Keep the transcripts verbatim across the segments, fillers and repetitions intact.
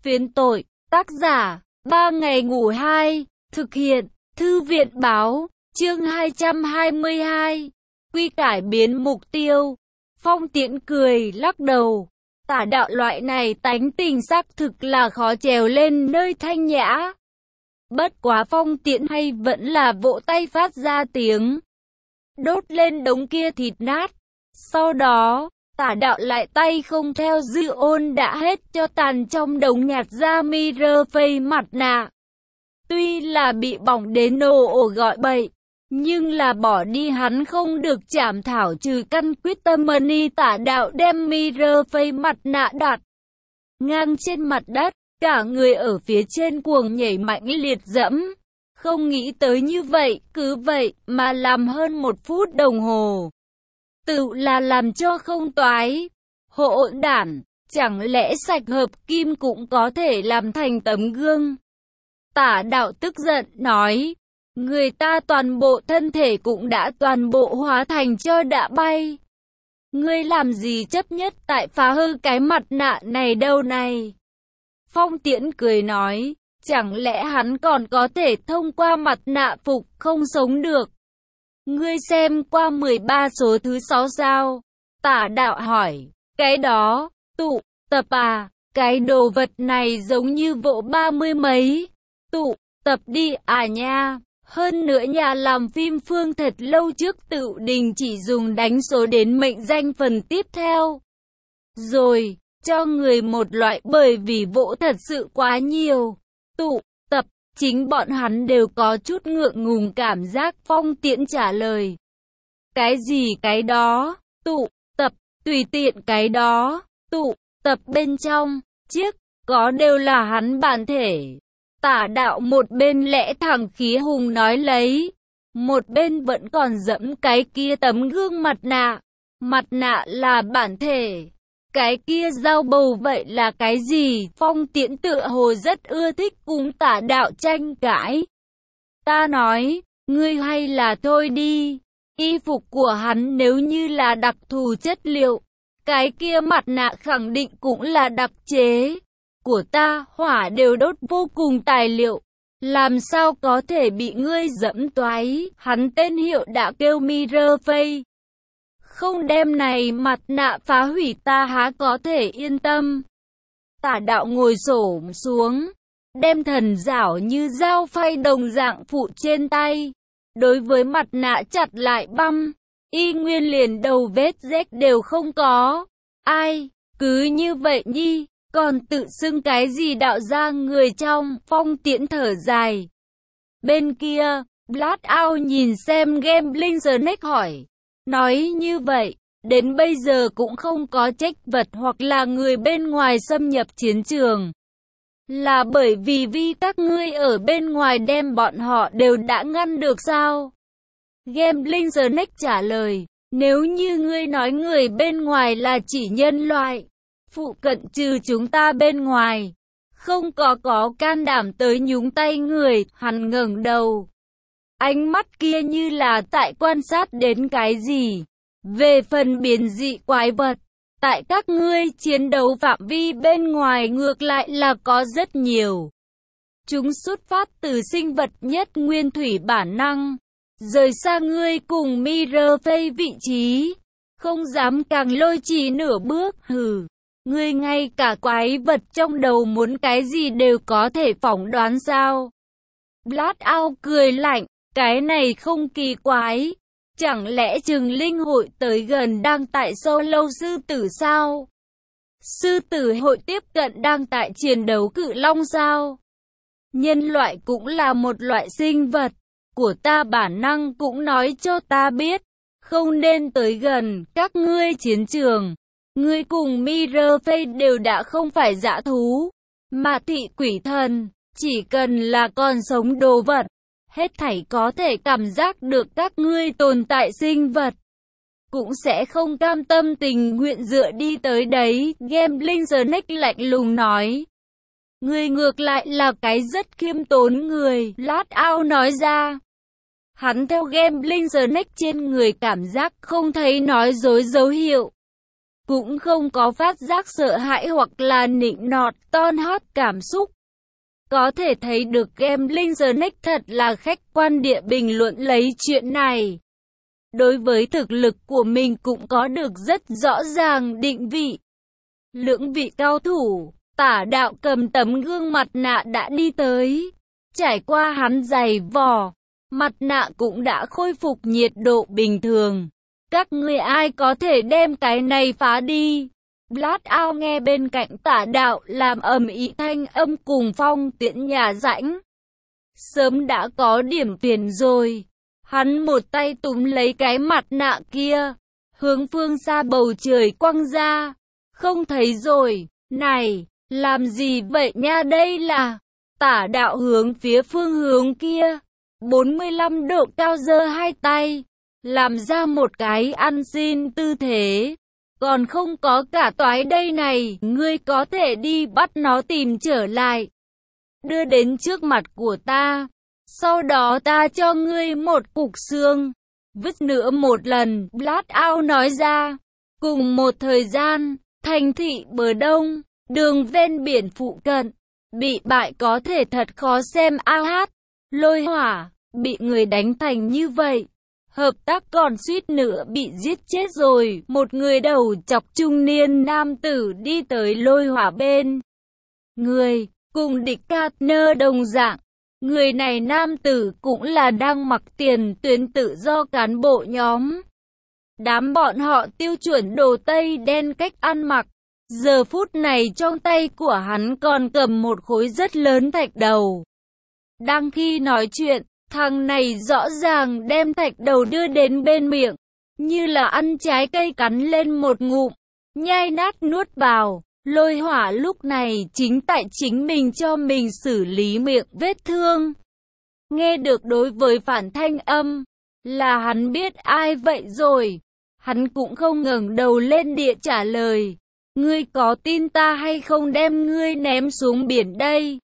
Phiến tội, tác giả, ba ngày ngủ hai, thực hiện, thư viện báo, chương hai trăm hai mươi hai, quy cải biến mục tiêu. Phong Tiễn cười, lắc đầu, tả đạo loại này tánh tình xác thực là khó trèo lên nơi thanh nhã. Bất quá Phong Tiễn hay vẫn là vỗ tay phát ra tiếng, đốt lên đống kia thịt nát. Sau đó, tả đạo lại tay không theo dư ôn đã hết cho tàn trong đống nhặt ra mirror face mặt nạ. Tuy là bị bỏng đến nổ ổ gọi bậy, nhưng là bỏ đi hắn không được chảm thảo trừ căn quyết tâm money. Tả đạo đem mirror face mặt nạ đặt ngang trên mặt đất, cả người ở phía trên cuồng nhảy mạnh liệt dẫm. Không nghĩ tới như vậy, cứ vậy mà làm hơn một phút đồng hồ. Tự là làm cho không toái. Hỗn đản, chẳng lẽ sạch hợp kim cũng có thể làm thành tấm gương? Tả đạo tức giận nói, người ta toàn bộ thân thể cũng đã toàn bộ hóa thành cho đã bay. Ngươi làm gì chấp nhất tại phá hư cái mặt nạ này đâu này? Phong Tiễn cười nói, chẳng lẽ hắn còn có thể thông qua mặt nạ phục không sống được? Ngươi xem qua mười ba số thứ sáu sao? Tả đạo hỏi, cái đó, tụ tập à? Cái đồ vật này giống như vỗ ba mươi mấy. Tụ tập đi à nha. Hơn nữa nhà làm phim Phương thật lâu trước tự đình chỉ dùng đánh số đến mệnh danh phần tiếp theo. Rồi, cho người một loại bởi vì vỗ thật sự quá nhiều. Tụ tập, chính bọn hắn đều có chút ngượng ngùng cảm giác. Phong Tiễn trả lời. Cái gì cái đó? Tụ tập, tùy tiện cái đó. Tụ tập bên trong, chiếc, có đều là hắn bản thể. Tả đạo một bên lẽ thẳng khí hùng nói lấy, một bên vẫn còn dẫm cái kia tấm gương mặt nạ. Mặt nạ là bản thể. Cái kia dao bầu vậy là cái gì? Phong Tiễn tựa hồ rất ưa thích cùng tả đạo tranh cãi. Ta nói, ngươi hay là thôi đi. Y phục của hắn nếu như là đặc thù chất liệu, cái kia mặt nạ khẳng định cũng là đặc chế. Của ta, hỏa đều đốt vô cùng tài liệu. Làm sao có thể bị ngươi dẫm toái? Hắn tên hiệu đã kêu mirror face. Không đem này mặt nạ phá hủy ta há có thể yên tâm. Tả đạo ngồi xổm xuống, đem thần giảo như dao phay đồng dạng phụ trên tay. Đối với mặt nạ chặt lại băm, y nguyên liền đầu vết rách đều không có. Ai, cứ như vậy nhi, còn tự xưng cái gì đạo ra người trong? Phong Tiễn thở dài. Bên kia, Blackout nhìn xem Gambling Snake hỏi. Nói như vậy, đến bây giờ cũng không có trách vật hoặc là người bên ngoài xâm nhập chiến trường. Là bởi vì vì các ngươi ở bên ngoài đem bọn họ đều đã ngăn được sao? Gambling Snake trả lời, nếu như ngươi nói người bên ngoài là chỉ nhân loại, phụ cận trừ chúng ta bên ngoài, không có có can đảm tới nhúng tay người. Hắn ngẩng đầu, ánh mắt kia như là tại quan sát đến cái gì. Về phần biến dị quái vật, tại các ngươi chiến đấu phạm vi bên ngoài ngược lại là có rất nhiều. Chúng xuất phát từ sinh vật nhất nguyên thủy bản năng, rời xa ngươi cùng mirror face vị trí, không dám càng lôi trì nửa bước. Hừ, ngươi ngay cả quái vật trong đầu muốn cái gì đều có thể phỏng đoán sao? Blackout cười lạnh, cái này không kỳ quái. Chẳng lẽ Trừng Linh hội tới gần đang tại sâu lâu sư tử sao? Sư tử hội tiếp cận đang tại chiến đấu cự long sao? Nhân loại cũng là một loại sinh vật. Của ta bản năng cũng nói cho ta biết, không nên tới gần các ngươi chiến trường. Ngươi cùng mirror face đều đã không phải dã thú, mà thị quỷ thần. Chỉ cần là con sống đồ vật, hết thảy có thể cảm giác được các ngươi tồn tại sinh vật, cũng sẽ không cam tâm tình nguyện dựa đi tới đấy. Gambling Snake lạnh lùng nói. Ngươi ngược lại là cái rất khiêm tốn người, Blackout nói ra. Hắn theo Gambling Snake trên người cảm giác không thấy nói dối dấu hiệu. cũng không có phát giác sợ hãi hoặc là nịnh nọt ton hót cảm xúc. Có thể thấy được Gambling Snake thật là khách quan địa bình luận lấy chuyện này. Đối với thực lực của mình cũng có được rất rõ ràng định vị. Lưỡng vị cao thủ, Tả Đạo cầm tấm gương mặt nạ đã đi tới. Trải qua hắn giày vò, mặt nạ cũng đã khôi phục nhiệt độ bình thường. Các ngươi ai có thể đem cái này phá đi? Blackout nghe bên cạnh Tả Đạo làm ầm ĩ thanh âm cùng Phong Tiễn nhà rãnh. Sớm đã có điểm phiền rồi. Hắn một tay túm lấy cái mặt nạ kia, hướng phương xa bầu trời quăng ra. Không thấy rồi, này, làm gì vậy nha, đây là... Tả Đạo hướng phía phương hướng kia, bốn mươi lăm độ cao giơ hai tay, làm ra một cái ăn xin tư thế. Còn không có cả toái đây này, ngươi có thể đi bắt nó tìm trở lại. Đưa đến trước mặt của ta, sau đó ta cho ngươi một cục xương. Vứt nữa một lần, Blackout nói ra. Cùng một thời gian, thành thị bờ đông, đường ven biển phụ cận, bị bại có thể thật khó xem. A hát, Lôi Hỏa, bị người đánh thành như vậy. Hợp tác còn suýt nữa bị giết chết rồi. Một người đầu chọc trung niên nam tử đi tới Lôi Hỏa bên người, cùng địch Carter đồng dạng. Người này nam tử cũng là đang mặc tiền tuyến tự do cán bộ nhóm. Đám bọn họ tiêu chuẩn đồ Tây đen cách ăn mặc. Giờ phút này trong tay của hắn còn cầm một khối rất lớn thạch đầu. Đang khi nói chuyện, thằng này rõ ràng đem thạch đầu đưa đến bên miệng, như là ăn trái cây cắn lên một ngụm, nhai nát nuốt vào. Lôi Hỏa lúc này chính tại chính mình cho mình xử lý miệng vết thương. Nghe được đối với phản thanh âm, là hắn biết ai vậy rồi. Hắn cũng không ngẩng đầu lên địa trả lời. Ngươi có tin ta hay không đem ngươi ném xuống biển đây?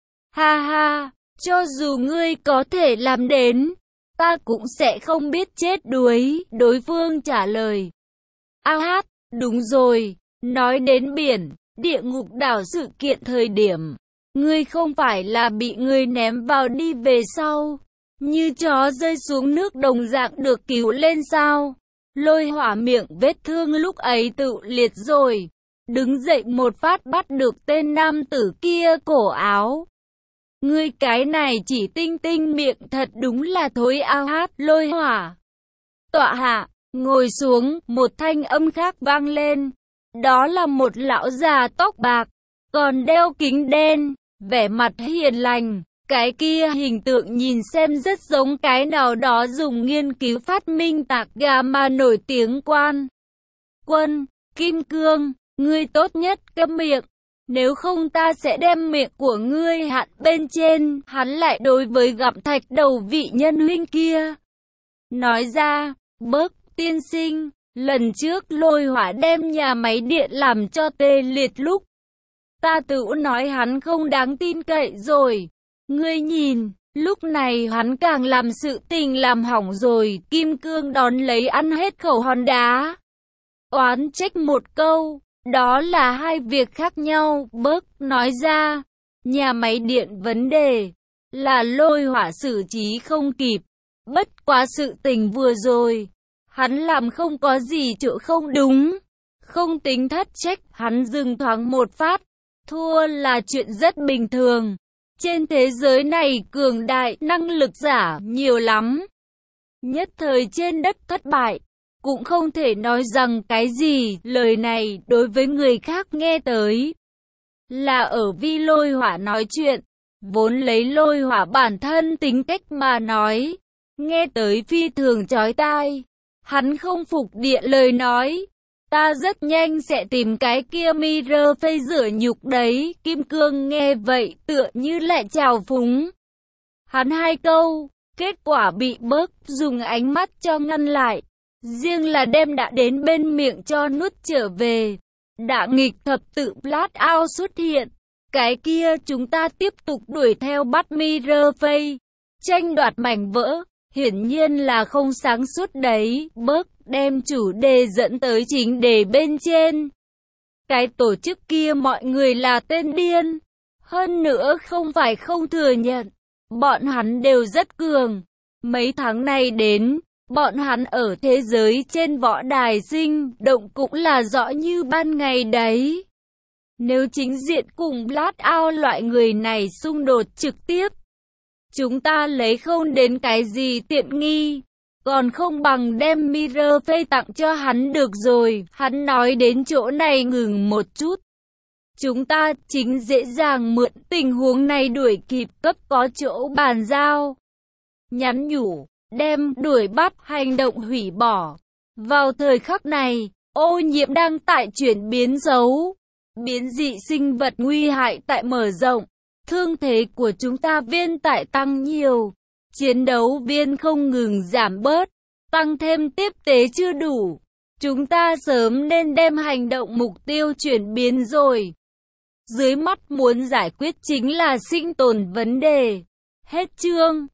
Ha ha, cho dù ngươi có thể làm đến, ta cũng sẽ không biết chết đuối. Đối phương trả lời. A hát, đúng rồi, nói đến biển, địa ngục đảo sự kiện thời điểm, ngươi không phải là bị ngươi ném vào đi về sau, như chó rơi xuống nước đồng dạng được cứu lên sao? Lôi Hỏa miệng vết thương lúc ấy tự liệt rồi. Đứng dậy một phát bắt được tên nam tử kia cổ áo. Ngươi cái này chỉ tinh tinh miệng thật đúng là thối. A hát, Lôi Hỏa. Tọa hạ, ngồi xuống, một thanh âm khác vang lên. Đó là một lão già tóc bạc, còn đeo kính đen, vẻ mặt hiền lành. Cái kia hình tượng nhìn xem rất giống cái nào đó dùng nghiên cứu phát minh tạc gà mà nổi tiếng quan. Quân, Kim Cương, ngươi tốt nhất câm miệng, nếu không ta sẽ đem miệng của ngươi hạn bên trên. Hắn lại đối với gặm thạch đầu vị nhân huynh kia nói ra, Bớt tiên sinh, lần trước Lôi Hỏa đem nhà máy điện làm cho tê liệt lúc, ta tự nói hắn không đáng tin cậy rồi. Ngươi nhìn, lúc này hắn càng làm sự tình làm hỏng rồi. Kim Cương đón lấy ăn hết khẩu hòn đá, oán trách một câu. Đó là hai việc khác nhau. Bớt nói ra, nhà máy điện vấn đề là Lôi Hỏa xử trí không kịp. Bất quá sự tình vừa rồi, hắn làm không có gì chỗ không đúng, không tính thất trách. Hắn dừng thoáng một phát, thua là chuyện rất bình thường. Trên thế giới này cường đại năng lực giả nhiều lắm. Nhất thời trên đất thất bại, cũng không thể nói rằng cái gì. Lời này đối với người khác nghe tới là ở vi Lôi Hỏa nói chuyện, vốn lấy Lôi Hỏa bản thân tính cách mà nói, nghe tới phi thường chói tai. Hắn không phục địa lời nói, ta rất nhanh sẽ tìm cái kia mirror phây rửa nhục đấy. Kim Cương nghe vậy tựa như lại trào phúng hắn hai câu, kết quả bị Bớt dùng ánh mắt cho ngăn lại, riêng là đem đã đến bên miệng cho nuốt trở về. Đả nghịch thập tự Blackout xuất hiện, cái kia chúng ta tiếp tục đuổi theo bắt mirror phây, tranh đoạt mảnh vỡ. Hiển nhiên là không sáng suốt đấy, bớt đem chủ đề dẫn tới chính đề bên trên. Cái tổ chức kia mọi người là tên điên. Hơn nữa không phải không thừa nhận, bọn hắn đều rất cường. Mấy tháng này đến, bọn hắn ở thế giới trên võ đài sinh động cũng là rõ như ban ngày đấy. Nếu chính diện cùng Blood Out loại người này xung đột trực tiếp, chúng ta lấy không đến cái gì tiện nghi, còn không bằng đem Mirror Face tặng cho hắn được rồi. Hắn nói đến chỗ này ngừng một chút. Chúng ta chính dễ dàng mượn tình huống này đuổi kịp cấp có chỗ bàn giao. Nhắn nhủ, đem đuổi bắt hành động hủy bỏ. Vào thời khắc này, ô nhiễm đang tại chuyển biến xấu. Biến dị sinh vật nguy hại tại mở rộng. Thương thế của chúng ta viên tại tăng nhiều. Chiến đấu viên không ngừng giảm bớt. Tăng thêm tiếp tế chưa đủ. Chúng ta sớm nên đem hành động mục tiêu chuyển biến rồi. Dưới mắt muốn giải quyết chính là sinh tồn vấn đề. Hết chương.